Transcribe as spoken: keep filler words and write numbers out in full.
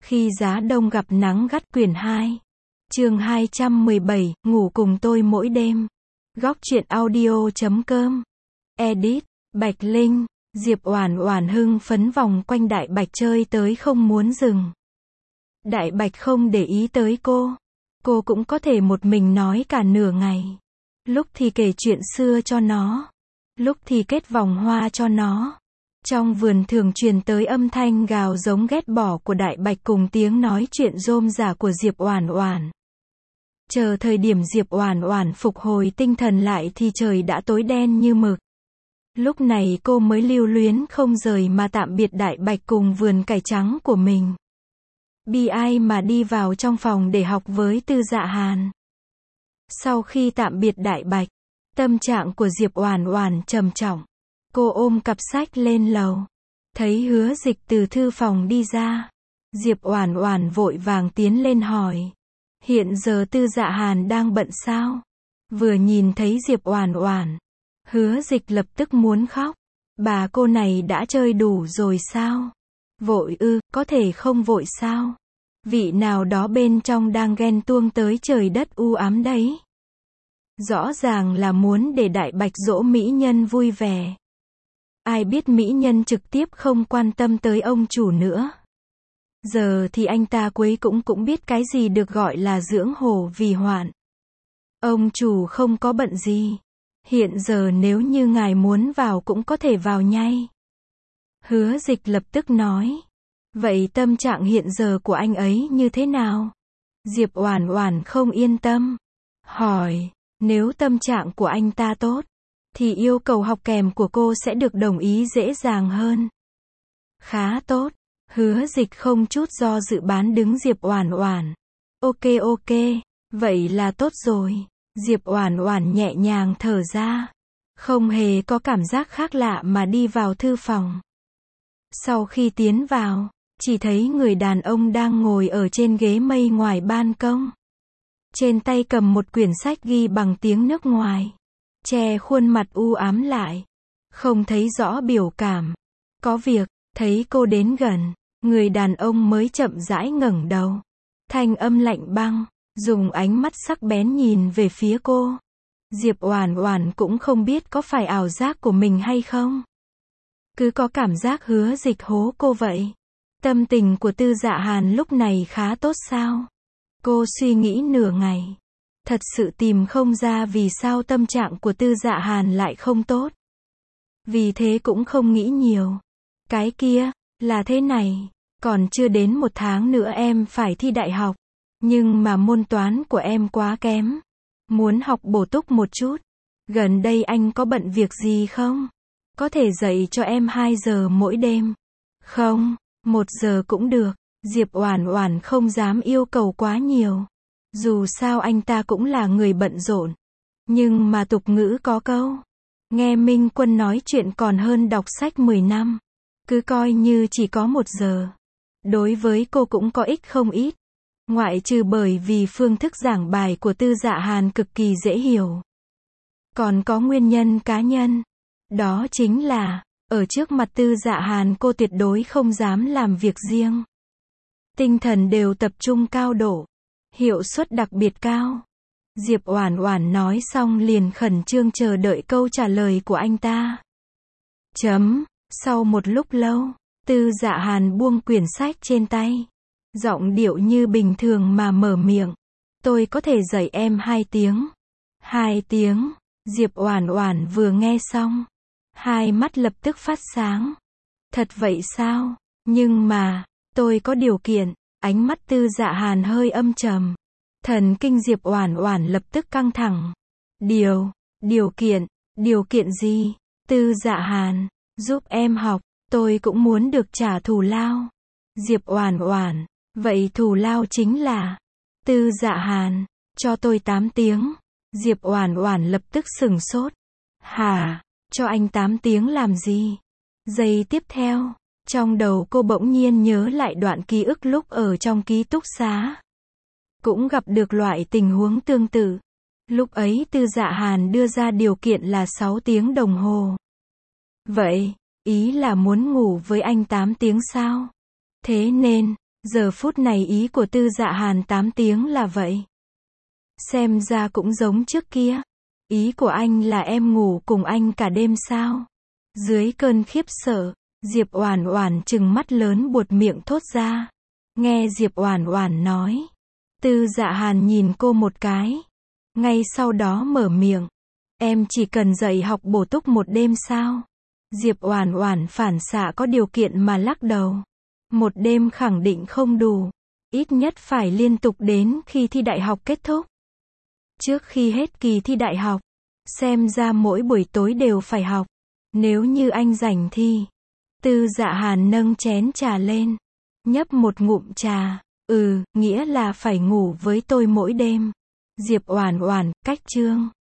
Khi giá đông gặp nắng gắt quyển hai. Chương hai trăm mười bảy, ngủ cùng tôi mỗi đêm. Góc truyện audio chấm com. Edit, Bạch Linh. Diệp Oản Oản hưng phấn vòng quanh Đại Bạch chơi tới không muốn dừng. Đại Bạch không để ý tới cô. Cô cũng có thể một mình nói cả nửa ngày. Lúc thì kể chuyện xưa cho nó. Lúc thì kết vòng hoa cho nó. Trong vườn thường truyền tới âm thanh gào giống ghét bỏ của Đại Bạch cùng tiếng nói chuyện rôm rả của Diệp Oản Oản. Chờ thời điểm Diệp Oản Oản phục hồi tinh thần lại thì trời đã tối đen như mực. Lúc này cô mới lưu luyến không rời mà tạm biệt Đại Bạch cùng vườn cải trắng của mình. Bi ai mà đi vào trong phòng để học với Tư Dạ Hàn. Sau khi tạm biệt Đại Bạch, tâm trạng của Diệp Oản Oản trầm trọng. Cô ôm cặp sách lên lầu. Thấy Hứa Dịch từ thư phòng đi ra. Diệp Oản Oản vội vàng tiến lên hỏi. Hiện giờ Tư Dạ Hàn đang bận sao? Vừa nhìn thấy Diệp Oản Oản, Hứa Dịch lập tức muốn khóc. Bà cô này đã chơi đủ rồi sao? Vội ư, có thể không vội sao? Vị nào đó bên trong đang ghen tuông tới trời đất u ám đấy. Rõ ràng là muốn để Đại Bạch dỗ mỹ nhân vui vẻ. Ai biết mỹ nhân trực tiếp không quan tâm tới ông chủ nữa. Giờ thì anh ta cuối cũng cũng biết cái gì được gọi là dưỡng hổ vì hoạn. Ông chủ không có bận gì. Hiện giờ nếu như ngài muốn vào cũng có thể vào ngay. Hứa Dịch lập tức nói. Vậy tâm trạng hiện giờ của anh ấy như thế nào? Diệp Oản Oản không yên tâm. Hỏi, nếu tâm trạng của anh ta tốt, thì yêu cầu học kèm của cô sẽ được đồng ý dễ dàng hơn. Khá tốt. Hứa Dịch không chút do dự bán đứng Diệp Oản Oản. Ok ok, vậy là tốt rồi. Diệp Oản Oản nhẹ nhàng thở ra. Không hề có cảm giác khác lạ mà đi vào thư phòng. Sau khi tiến vào, chỉ thấy người đàn ông đang ngồi ở trên ghế mây ngoài ban công. Trên tay cầm một quyển sách ghi bằng tiếng nước ngoài. Che khuôn mặt u ám lại. Không thấy rõ biểu cảm. Có việc, thấy cô đến gần, người đàn ông mới chậm rãi ngẩng đầu. Thanh âm lạnh băng, dùng ánh mắt sắc bén nhìn về phía cô. Diệp Oản Oản cũng không biết có phải ảo giác của mình hay không. Cứ có cảm giác Hứa Dịch hố cô vậy. Tâm tình của Tư Dạ Hàn lúc này khá tốt sao? Cô suy nghĩ nửa ngày. Thật sự tìm không ra vì sao tâm trạng của Tư Dạ Hàn lại không tốt. Vì thế cũng không nghĩ nhiều. Cái kia, là thế này, còn chưa đến một tháng nữa em phải thi đại học. Nhưng mà môn toán của em quá kém. Muốn học bổ túc một chút. Gần đây anh có bận việc gì không? Có thể dạy cho em hai giờ mỗi đêm. Không, một giờ cũng được. Diệp Oản Oản không dám yêu cầu quá nhiều. Dù sao anh ta cũng là người bận rộn. Nhưng mà tục ngữ có câu. Nghe Minh Quân nói chuyện còn hơn đọc sách mười năm. Cứ coi như chỉ có một giờ. Đối với cô cũng có ích không ít. Ngoại trừ bởi vì phương thức giảng bài của Tư Dạ Hàn cực kỳ dễ hiểu. Còn có nguyên nhân cá nhân. Đó chính là, ở trước mặt Tư Dạ Hàn cô tuyệt đối không dám làm việc riêng. Tinh thần đều tập trung cao độ. Hiệu suất đặc biệt cao. Diệp Oản Oản nói xong liền khẩn trương chờ đợi câu trả lời của anh ta. Chấm. Sau một lúc lâu, Tư Dạ Hàn buông quyển sách trên tay. Giọng điệu như bình thường mà mở miệng. Tôi có thể dạy em hai tiếng. Hai tiếng. Diệp Oản Oản vừa nghe xong. Hai mắt lập tức phát sáng. Thật vậy sao? Nhưng mà, tôi có điều kiện. Ánh mắt Tư Dạ Hàn hơi âm trầm. Thần kinh Diệp Oản Oản lập tức căng thẳng. Điều, điều kiện, điều kiện gì? Tư Dạ Hàn, giúp em học, tôi cũng muốn được trả thù lao. Diệp Oản Oản, vậy thù lao chính là? Tư Dạ Hàn, cho tôi tám tiếng. Diệp Oản Oản lập tức sửng sốt. Hả, cho anh tám tiếng làm gì? Giây tiếp theo, trong đầu cô bỗng nhiên nhớ lại đoạn ký ức lúc ở trong ký túc xá. Cũng gặp được loại tình huống tương tự. Lúc ấy Tư Dạ Hàn đưa ra điều kiện là sáu tiếng đồng hồ. Vậy, ý là muốn ngủ với anh tám tiếng sao? Thế nên, Giờ phút này ý của Tư Dạ Hàn tám tiếng là vậy. Xem ra cũng giống trước kia. Ý của anh là em ngủ cùng anh cả đêm sao? Dưới cơn khiếp sợ, Diệp Oản Oản trừng mắt lớn buột miệng thốt ra. Nghe Diệp Oản Oản nói, Tư Dạ Hàn nhìn cô một cái, ngay sau đó mở miệng, em chỉ cần dạy học bổ túc một đêm sao? Diệp Oản Oản phản xạ có điều kiện mà lắc đầu. Một đêm khẳng định không đủ, ít nhất phải liên tục đến khi thi đại học kết thúc. Trước khi hết kỳ thi đại học, xem ra mỗi buổi tối đều phải học. Nếu như anh rảnh thì, Tư Dạ Hàn nâng chén trà lên, nhấp một ngụm trà, ừ, nghĩa là phải ngủ với tôi mỗi đêm. Diệp Oản Oản, cách chương